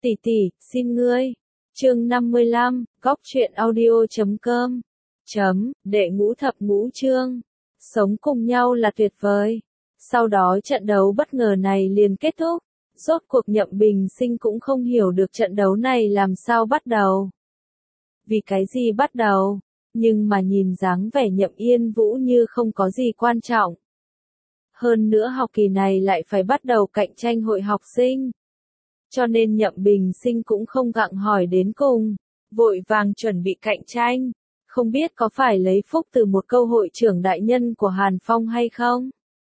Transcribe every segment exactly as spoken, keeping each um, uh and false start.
Tỷ tỷ, xin ngươi. Chương năm mươi lăm, góc truyện audio chấm com. Chấm, đệ ngũ thập ngũ chương. Sống cùng nhau là tuyệt vời. Sau đó trận đấu bất ngờ này liền kết thúc. Rốt cuộc Nhậm Bình Sinh cũng không hiểu được trận đấu này làm sao bắt đầu. Vì cái gì bắt đầu, nhưng mà nhìn dáng vẻ Nhậm Yên Vũ như không có gì quan trọng. Hơn nữa học kỳ này lại phải bắt đầu cạnh tranh hội học sinh. Cho nên Nhậm Bình Sinh cũng không gặng hỏi đến cùng, vội vàng chuẩn bị cạnh tranh. Không biết có phải lấy phúc từ một câu hội trưởng đại nhân của Hàn Phong hay không?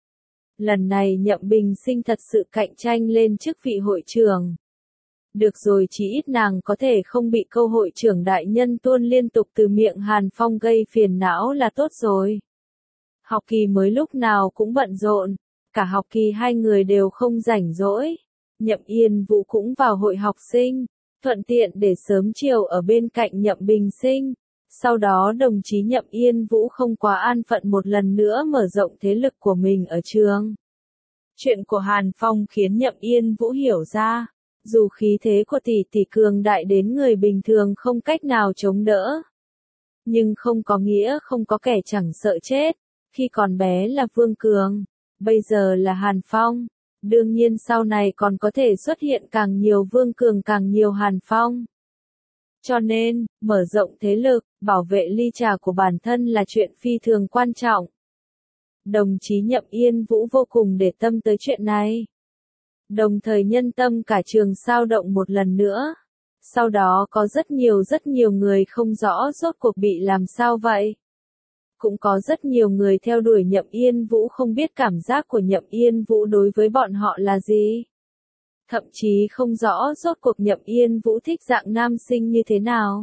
Lần này Nhậm Bình Sinh thật sự cạnh tranh lên chức vị hội trưởng. Được rồi, chỉ ít nàng có thể không bị câu hội trưởng đại nhân tuôn liên tục từ miệng Hàn Phong gây phiền não là tốt rồi. Học kỳ mới lúc nào cũng bận rộn, cả học kỳ hai người đều không rảnh rỗi. Nhậm Yên Vũ cũng vào hội học sinh, thuận tiện để sớm chiều ở bên cạnh Nhậm Bình Sinh. Sau đó đồng chí Nhậm Yên Vũ không quá an phận một lần nữa mở rộng thế lực của mình ở trường. Chuyện của Hàn Phong khiến Nhậm Yên Vũ hiểu ra, dù khí thế của tỷ tỷ cường đại đến người bình thường không cách nào chống đỡ, nhưng không có nghĩa không có kẻ chẳng sợ chết. Khi còn bé là Vương Cường, bây giờ là Hàn Phong. Đương nhiên sau này còn có thể xuất hiện càng nhiều Vương Cường càng nhiều Hàn Phong. Cho nên, mở rộng thế lực, bảo vệ ly trà của bản thân là chuyện phi thường quan trọng. Đồng chí Nhậm Yên Vũ vô cùng để tâm tới chuyện này. Đồng thời nhân tâm cả trường sao động một lần nữa. Sau đó có rất nhiều rất nhiều người không rõ rốt cuộc bị làm sao vậy. Cũng có rất nhiều người theo đuổi Nhậm Yên Vũ không biết cảm giác của Nhậm Yên Vũ đối với bọn họ là gì. Thậm chí không rõ rốt cuộc Nhậm Yên Vũ thích dạng nam sinh như thế nào.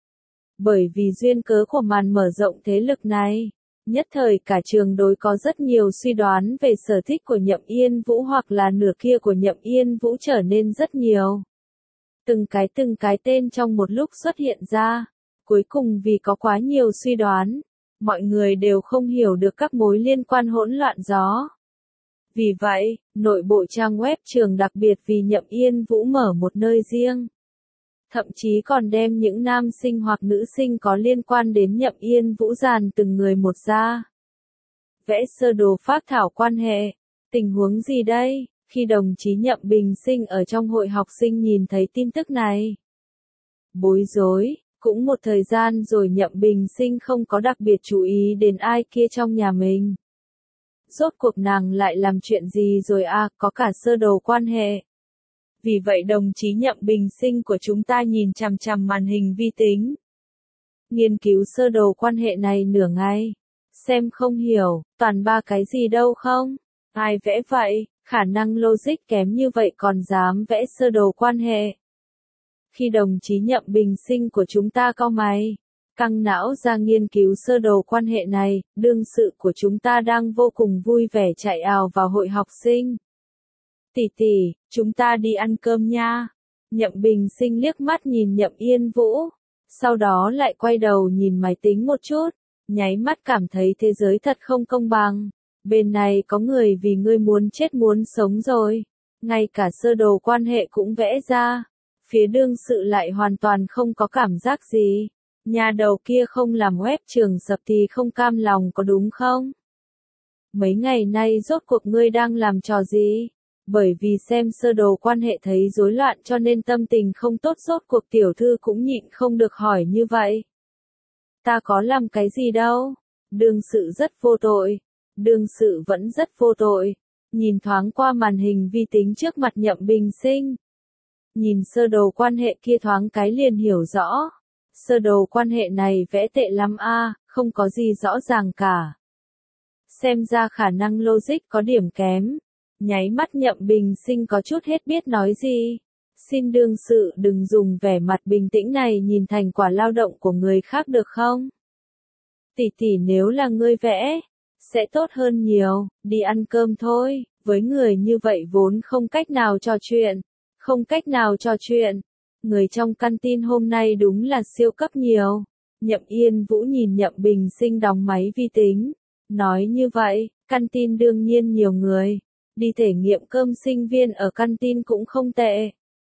Bởi vì duyên cớ của màn mở rộng thế lực này, nhất thời cả trường đối có rất nhiều suy đoán về sở thích của Nhậm Yên Vũ hoặc là nửa kia của Nhậm Yên Vũ trở nên rất nhiều. Từng cái từng cái tên trong một lúc xuất hiện ra, cuối cùng vì có quá nhiều suy đoán, mọi người đều không hiểu được các mối liên quan hỗn loạn gió. Vì vậy, nội bộ trang web trường đặc biệt vì Nhậm Yên Vũ mở một nơi riêng. Thậm chí còn đem những nam sinh hoặc nữ sinh có liên quan đến Nhậm Yên Vũ dàn từng người một ra. Vẽ sơ đồ phác thảo quan hệ. Tình huống gì đây? Khi đồng chí Nhậm Bình Sinh ở trong hội học sinh nhìn thấy tin tức này. Bối rối. Cũng một thời gian rồi Nhậm Bình Sinh không có đặc biệt chú ý đến ai kia trong nhà mình. Rốt cuộc nàng lại làm chuyện gì rồi à, có cả sơ đồ quan hệ. Vì vậy đồng chí Nhậm Bình Sinh của chúng ta nhìn chằm chằm màn hình vi tính. Nghiên cứu sơ đồ quan hệ này nửa ngày. Xem không hiểu, toàn ba cái gì đâu không? Ai vẽ vậy, khả năng logic kém như vậy còn dám vẽ sơ đồ quan hệ. Khi đồng chí Nhậm Bình Sinh của chúng ta cau mày, căng não ra nghiên cứu sơ đồ quan hệ này, đương sự của chúng ta đang vô cùng vui vẻ chạy ào vào hội học sinh. Tỷ tỷ, chúng ta đi ăn cơm nha. Nhậm Bình Sinh liếc mắt nhìn Nhậm Yên Vũ, sau đó lại quay đầu nhìn máy tính một chút, nháy mắt cảm thấy thế giới thật không công bằng. Bên này có người vì ngươi muốn chết muốn sống rồi, ngay cả sơ đồ quan hệ cũng vẽ ra. Phía đương sự lại hoàn toàn không có cảm giác gì. Nhà đầu kia không làm web trường sập thì không cam lòng có đúng không? Mấy ngày nay rốt cuộc ngươi đang làm trò gì? Bởi vì xem sơ đồ quan hệ thấy rối loạn cho nên tâm tình không tốt, rốt cuộc tiểu thư cũng nhịn không được hỏi như vậy. Ta có làm cái gì đâu? Đương sự rất vô tội. Đương sự vẫn rất vô tội. Nhìn thoáng qua màn hình vi tính trước mặt Nhậm Bình Sinh. Nhìn sơ đồ quan hệ kia thoáng cái liền hiểu rõ. Sơ đồ quan hệ này vẽ tệ lắm a, không có gì rõ ràng cả. Xem ra khả năng logic có điểm kém. Nháy mắt Nhậm Bình Sinh có chút hết biết nói gì. Xin đương sự đừng dùng vẻ mặt bình tĩnh này nhìn thành quả lao động của người khác được không? Tỷ tỷ, nếu là ngươi vẽ, sẽ tốt hơn nhiều, đi ăn cơm thôi, với người như vậy vốn không cách nào trò chuyện. Không cách nào trò chuyện. Người trong căn tin hôm nay đúng là siêu cấp nhiều. Nhậm Yên Vũ nhìn Nhậm Bình Sinh đóng máy vi tính. Nói như vậy, căn tin đương nhiên nhiều người. Đi thể nghiệm cơm sinh viên ở căn tin cũng không tệ.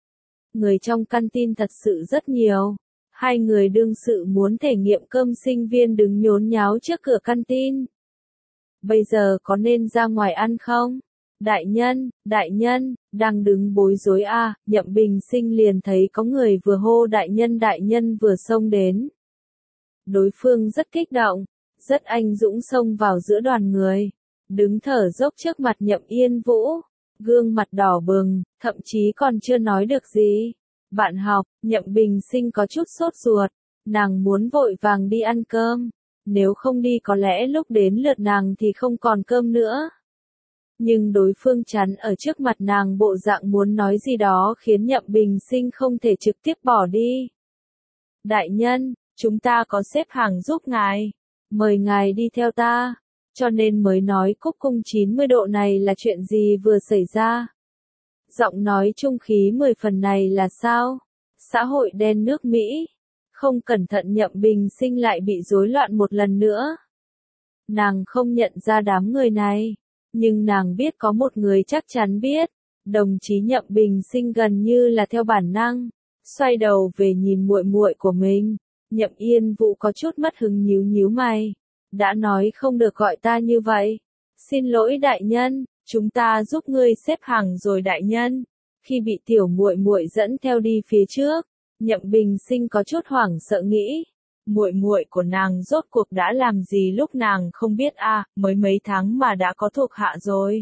người trong căn tin thật sự rất nhiều. Hai người đương sự muốn thể nghiệm cơm sinh viên đứng nhốn nháo trước cửa căn tin. Bây giờ có nên ra ngoài ăn không? Đại nhân, đại nhân, đang đứng bối rối a, à, Nhậm Bình Sinh liền thấy có người vừa hô đại nhân đại nhân vừa xông đến. Đối phương rất kích động, rất anh dũng xông vào giữa đoàn người, đứng thở dốc trước mặt Nhậm Yên Vũ, gương mặt đỏ bừng, thậm chí còn chưa nói được gì. Bạn học, Nhậm Bình Sinh có chút sốt ruột, nàng muốn vội vàng đi ăn cơm, nếu không đi có lẽ lúc đến lượt nàng thì không còn cơm nữa. Nhưng đối phương chắn ở trước mặt nàng bộ dạng muốn nói gì đó khiến Nhậm Bình Sinh không thể trực tiếp bỏ đi. Đại nhân, chúng ta có xếp hàng giúp ngài, mời ngài đi theo ta, cho nên mới nói cúc cung chín mươi độ này là chuyện gì vừa xảy ra. Giọng nói trung khí mười phần này là sao? Xã hội đen nước Mỹ. Không cẩn thận Nhậm Bình Sinh lại bị rối loạn một lần nữa. Nàng không nhận ra đám người này, nhưng nàng biết có một người chắc chắn biết. Đồng chí Nhậm Bình Sinh gần như là theo bản năng, xoay đầu về nhìn muội muội của mình. Nhậm Yên Vũ có chút mất hứng nhíu nhíu mày. Đã nói không được gọi ta như vậy. Xin lỗi đại nhân, chúng ta giúp ngươi xếp hàng rồi đại nhân. Khi bị tiểu muội muội dẫn theo đi phía trước, Nhậm Bình Sinh có chút hoảng sợ nghĩ, muội muội của nàng rốt cuộc đã làm gì lúc nàng không biết a, à, mới mấy tháng mà đã có thuộc hạ rồi.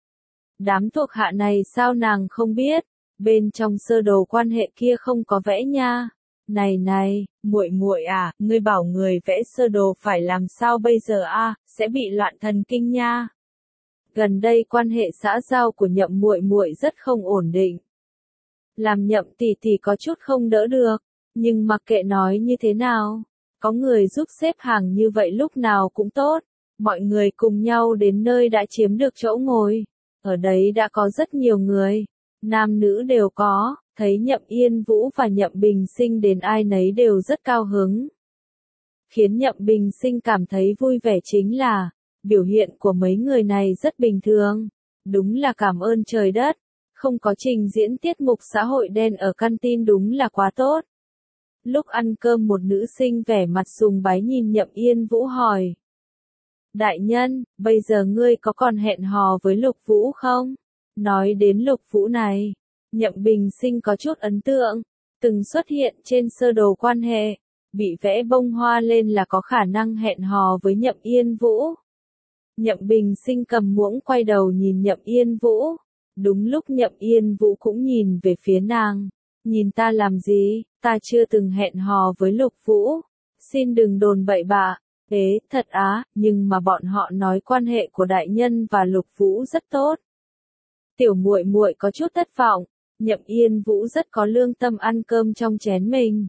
Đám thuộc hạ này sao nàng không biết, bên trong sơ đồ quan hệ kia không có vẽ nha. Này này, muội muội à, ngươi bảo người vẽ sơ đồ phải làm sao bây giờ a, à, sẽ bị loạn thần kinh nha. Gần đây quan hệ xã giao của Nhậm muội muội rất không ổn định. Làm Nhậm tỷ tỷ có chút không đỡ được, nhưng mặc kệ nói như thế nào, có người giúp xếp hàng như vậy lúc nào cũng tốt. Mọi người cùng nhau đến nơi đã chiếm được chỗ ngồi. Ở đấy đã có rất nhiều người, nam nữ đều có, thấy Nhậm Yên Vũ và Nhậm Bình Sinh đến ai nấy đều rất cao hứng. Khiến Nhậm Bình Sinh cảm thấy vui vẻ chính là, biểu hiện của mấy người này rất bình thường. Đúng là cảm ơn trời đất, không có trình diễn tiết mục xã hội đen ở căn tin đúng là quá tốt. Lúc ăn cơm một nữ sinh vẻ mặt sùng bái nhìn Nhậm Yên Vũ hỏi. Đại nhân, bây giờ ngươi có còn hẹn hò với Lục Vũ không? Nói đến Lục Vũ này, Nhậm Bình Sinh có chút ấn tượng, từng xuất hiện trên sơ đồ quan hệ, bị vẽ bông hoa lên là có khả năng hẹn hò với Nhậm Yên Vũ. Nhậm Bình Sinh cầm muỗng quay đầu nhìn Nhậm Yên Vũ, đúng lúc Nhậm Yên Vũ cũng nhìn về phía nàng, nhìn ta làm gì, ta chưa từng hẹn hò với Lục Vũ, xin đừng đồn bậy bạ. Ế, thật á, nhưng mà bọn họ nói quan hệ của đại nhân và Lục Vũ rất tốt. Tiểu muội muội có chút thất vọng, Nhậm Yên Vũ rất có lương tâm ăn cơm trong chén mình.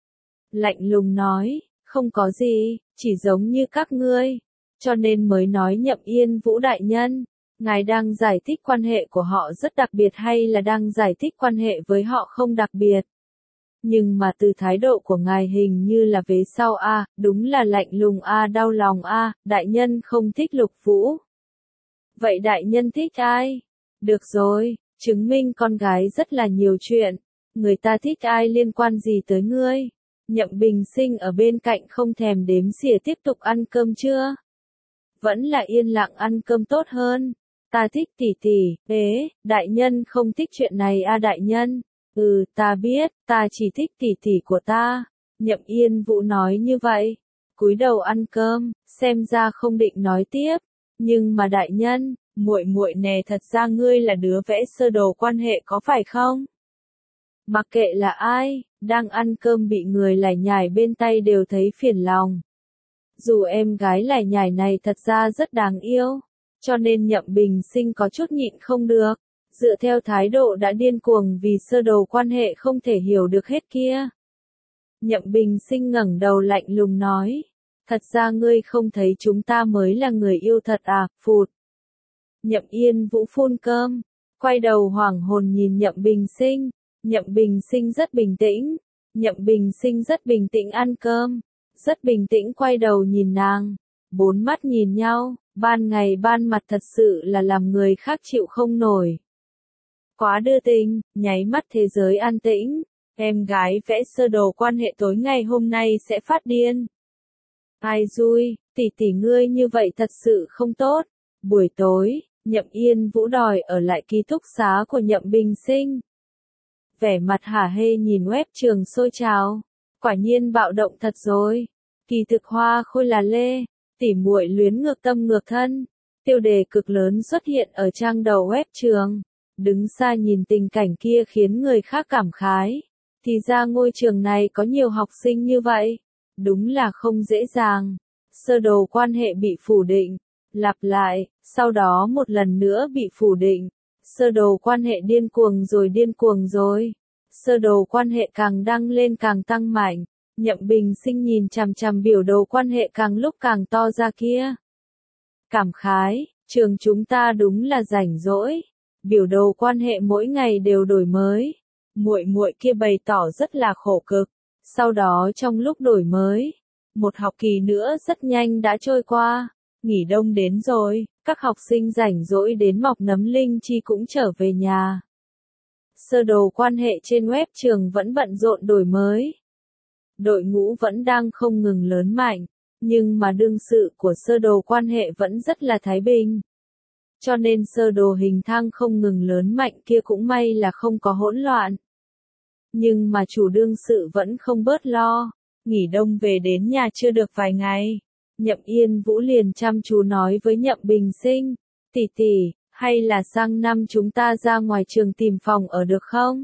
Lạnh lùng nói, không có gì, chỉ giống như các ngươi, cho nên mới nói Nhậm Yên Vũ đại nhân, ngài đang giải thích quan hệ của họ rất đặc biệt hay là đang giải thích quan hệ với họ không đặc biệt? Nhưng mà từ thái độ của ngài hình như là vế sau a, à, đúng là lạnh lùng a, à, đau lòng a, à, đại nhân không thích Lục Vũ. Vậy đại nhân thích ai? Được rồi, chứng minh con gái rất là nhiều chuyện, người ta thích ai liên quan gì tới ngươi? Nhậm Bình Sinh ở bên cạnh không thèm đếm xỉa tiếp tục ăn cơm chưa? Vẫn là yên lặng ăn cơm tốt hơn. Ta thích tỷ tỷ, ế, đại nhân không thích chuyện này a à, đại nhân. Ừ, ta biết, ta chỉ thích tỷ tỷ của ta. Nhậm Yên Vũ nói như vậy, cúi đầu ăn cơm, xem ra không định nói tiếp. Nhưng mà đại nhân, muội muội nè, thật ra ngươi là đứa vẽ sơ đồ quan hệ có phải không? Mặc kệ là ai, đang ăn cơm bị người lải nhải bên tay đều thấy phiền lòng. Dù em gái lải nhải này thật ra rất đáng yêu, cho nên Nhậm Bình Sinh có chút nhịn không được. Dựa theo thái độ đã điên cuồng vì sơ đồ quan hệ không thể hiểu được hết kia. Nhậm Bình Sinh ngẩng đầu lạnh lùng nói, thật ra ngươi không thấy chúng ta mới là người yêu thật à, phụt. Nhậm Yên Vũ phun cơm, quay đầu hoảng hồn nhìn Nhậm Bình Sinh, Nhậm Bình Sinh rất bình tĩnh, Nhậm Bình Sinh rất bình tĩnh ăn cơm, rất bình tĩnh quay đầu nhìn nàng, bốn mắt nhìn nhau, ban ngày ban mặt thật sự là làm người khác chịu không nổi. Quá đưa tình, nháy mắt thế giới an tĩnh. Em gái vẽ sơ đồ quan hệ tối ngày hôm nay sẽ phát điên. Ai dui, tỷ tỷ ngươi như vậy thật sự không tốt. Buổi tối, Nhậm Yên Vũ đòi ở lại ký túc xá của Nhậm Bình Sinh. Vẻ mặt hả hê nhìn web trường sôi trào. Quả nhiên bạo động thật rồi. Kỳ thực Hoa Khôi là Lê, tỉ muội luyến ngược tâm ngược thân. Tiêu đề cực lớn xuất hiện ở trang đầu web trường. Đứng xa nhìn tình cảnh kia khiến người khác cảm khái. Thì ra ngôi trường này có nhiều học sinh như vậy. Đúng là không dễ dàng. Sơ đồ quan hệ bị phủ định. Lặp lại, sau đó một lần nữa bị phủ định. Sơ đồ quan hệ điên cuồng rồi điên cuồng rồi. Sơ đồ quan hệ càng đăng lên càng tăng mạnh. Nhậm Bình Sinh nhìn chằm chằm biểu đồ quan hệ càng lúc càng to ra kia. Cảm khái, trường chúng ta đúng là rảnh rỗi. Biểu đồ quan hệ mỗi ngày đều đổi mới. Muội muội kia bày tỏ rất là khổ cực. Sau đó trong lúc đổi mới, một học kỳ nữa rất nhanh đã trôi qua. Nghỉ đông đến rồi, các học sinh rảnh rỗi đến mọc nấm linh chi cũng trở về nhà. Sơ đồ quan hệ trên web trường vẫn bận rộn đổi mới. Đội ngũ vẫn đang không ngừng lớn mạnh, nhưng mà đương sự của sơ đồ quan hệ vẫn rất là thái bình. Cho nên sơ đồ hình thang không ngừng lớn mạnh kia cũng may là không có hỗn loạn. Nhưng mà chủ đương sự vẫn không bớt lo, nghỉ đông về đến nhà chưa được vài ngày. Nhậm Yên Vũ liền chăm chú nói với Nhậm Bình Sinh, tỷ tỷ, hay là sang năm chúng ta ra ngoài trường tìm phòng ở được không?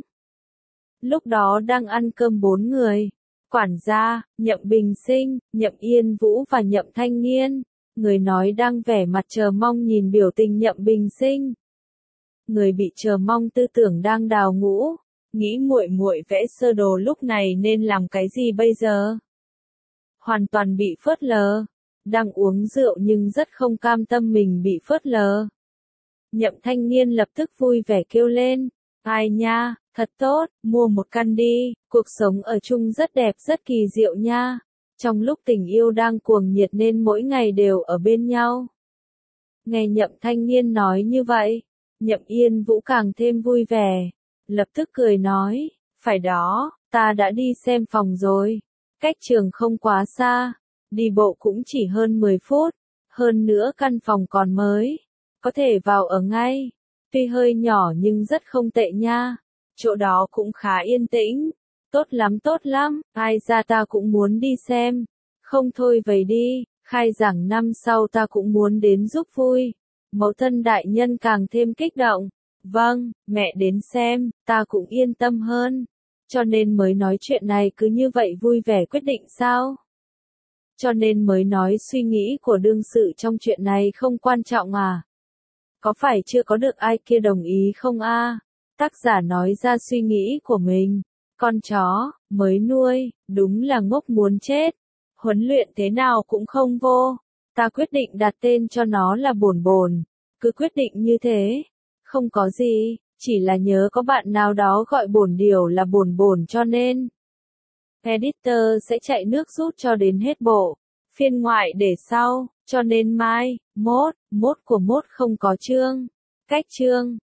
Lúc đó đang ăn cơm bốn người, quản gia, Nhậm Bình Sinh, Nhậm Yên Vũ và Nhậm Thanh Nghiên. Người nói đang vẻ mặt chờ mong nhìn biểu tình Nhậm Bình Sinh. Người bị chờ mong tư tưởng đang đào ngũ, nghĩ muội muội vẽ sơ đồ lúc này nên làm cái gì bây giờ? Hoàn toàn bị phớt lờ. Đang uống rượu nhưng rất không cam tâm mình bị phớt lờ. Nhậm Thanh Nghiên lập tức vui vẻ kêu lên, ai nha, thật tốt, mua một căn đi, cuộc sống ở chung rất đẹp rất kỳ diệu nha. Trong lúc tình yêu đang cuồng nhiệt nên mỗi ngày đều ở bên nhau. Nghe Nhậm Thanh Nghiên nói như vậy, Nhậm Yên Vũ càng thêm vui vẻ, lập tức cười nói, phải đó, ta đã đi xem phòng rồi, cách trường không quá xa. Đi bộ cũng chỉ hơn mười phút, hơn nữa căn phòng còn mới, có thể vào ở ngay. Tuy hơi nhỏ nhưng rất không tệ nha. Chỗ đó cũng khá yên tĩnh. Tốt lắm tốt lắm, ai ra ta cũng muốn đi xem. Không thôi vậy đi, khai giảng năm sau ta cũng muốn đến giúp vui. Mẫu thân đại nhân càng thêm kích động. Vâng, mẹ đến xem, ta cũng yên tâm hơn. Cho nên mới nói chuyện này cứ như vậy vui vẻ quyết định sao? Cho nên mới nói suy nghĩ của đương sự trong chuyện này không quan trọng à? Có phải chưa có được ai kia đồng ý không a? À? Tác giả nói ra suy nghĩ của mình. Con chó, mới nuôi, đúng là ngốc muốn chết. Huấn luyện thế nào cũng không vô. Ta quyết định đặt tên cho nó là Bồn Bồn. Cứ quyết định như thế. Không có gì, chỉ là nhớ có bạn nào đó gọi Bồn Điều là Bồn Bồn cho nên. Editor sẽ chạy nước rút cho đến hết bộ. Phiên ngoại để sau, cho nên mai, mốt, mốt của mốt không có chương. Cách chương.